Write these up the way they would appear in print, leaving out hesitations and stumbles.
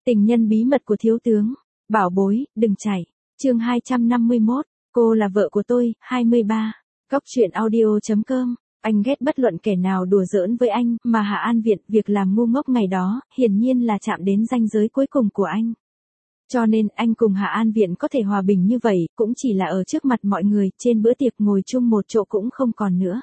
Tình nhân bí mật của thiếu tướng. Bảo bối, đừng chạy. Chương 251. Cô là vợ của tôi, 23. Góc truyện audio.com. Anh ghét bất luận kẻ nào đùa giỡn với anh, mà Hạ An Viện, việc làm ngu ngốc ngày đó, hiển nhiên là chạm đến ranh giới cuối cùng của anh. Cho nên, anh cùng Hạ An Viện có thể hòa bình như vậy, cũng chỉ là ở trước mặt mọi người, trên bữa tiệc ngồi chung một chỗ cũng không còn nữa.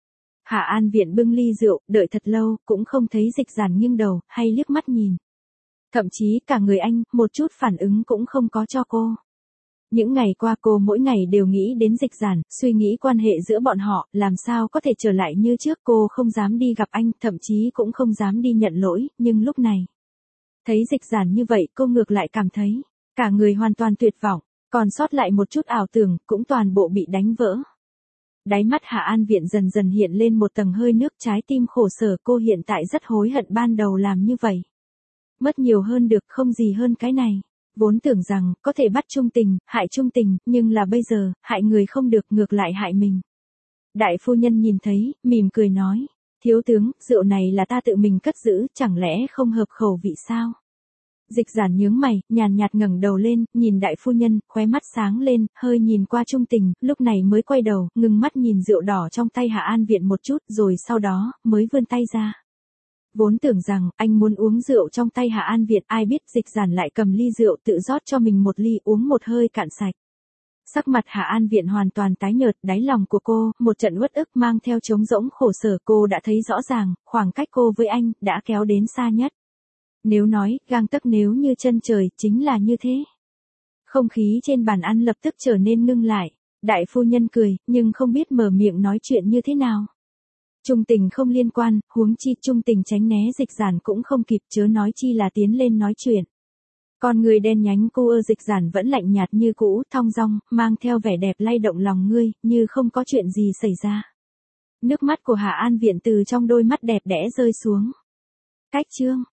Hạ An Viện bưng ly rượu, đợi thật lâu, cũng không thấy Dịch Giản nghiêng đầu, hay liếc mắt nhìn. Thậm chí cả người anh, một chút phản ứng cũng không có cho cô. Những ngày qua cô mỗi ngày đều nghĩ đến Dịch Giản, suy nghĩ quan hệ giữa bọn họ, làm sao có thể trở lại như trước. Cô không dám đi gặp anh, thậm chí cũng không dám đi nhận lỗi, nhưng lúc này. Thấy Dịch Giản như vậy, cô ngược lại cảm thấy, cả người hoàn toàn tuyệt vọng, còn sót lại một chút ảo tưởng, cũng toàn bộ bị đánh vỡ. Đáy mắt Hạ An Viện dần dần hiện lên một tầng hơi nước, trái tim khổ sở. Cô hiện tại rất hối hận ban đầu làm như vậy. Mất nhiều hơn được, không gì hơn cái này. Vốn tưởng rằng, có thể bắt chung tình, hại chung tình, nhưng là bây giờ, hại người không được, ngược lại hại mình. Đại phu nhân nhìn thấy, mỉm cười nói, thiếu tướng, rượu này là ta tự mình cất giữ, chẳng lẽ không hợp khẩu vị sao? Dịch Giản nhướng mày, nhàn nhạt ngẩng đầu lên, nhìn đại phu nhân, khóe mắt sáng lên, hơi nhìn qua chung tình, lúc này mới quay đầu, ngừng mắt nhìn rượu đỏ trong tay Hạ An Viện một chút, rồi sau đó, mới vươn tay ra. Vốn tưởng rằng, anh muốn uống rượu trong tay Hạ An Viện, ai biết Dịch Giản lại cầm ly rượu tự rót cho mình một ly, uống một hơi cạn sạch. Sắc mặt Hạ An Viện hoàn toàn tái nhợt, đáy lòng của cô, một trận uất ức mang theo trống rỗng khổ sở. Cô đã thấy rõ ràng, khoảng cách cô với anh, đã kéo đến xa nhất. Nếu nói, gang tấc nếu như chân trời, chính là như thế. Không khí trên bàn ăn lập tức trở nên ngưng lại. Đại phu nhân cười, nhưng không biết mở miệng nói chuyện như thế nào. Chung tình không liên quan, huống chi chung tình tránh né Dịch Giản cũng không kịp, chớ nói chi là tiến lên nói chuyện. Con người đen nhánh cô Dịch Giản vẫn lạnh nhạt như cũ, thong dong, mang theo vẻ đẹp lay động lòng ngươi, như không có chuyện gì xảy ra. Nước mắt của Hạ An Viện từ trong đôi mắt đẹp đẽ rơi xuống. Cách chương.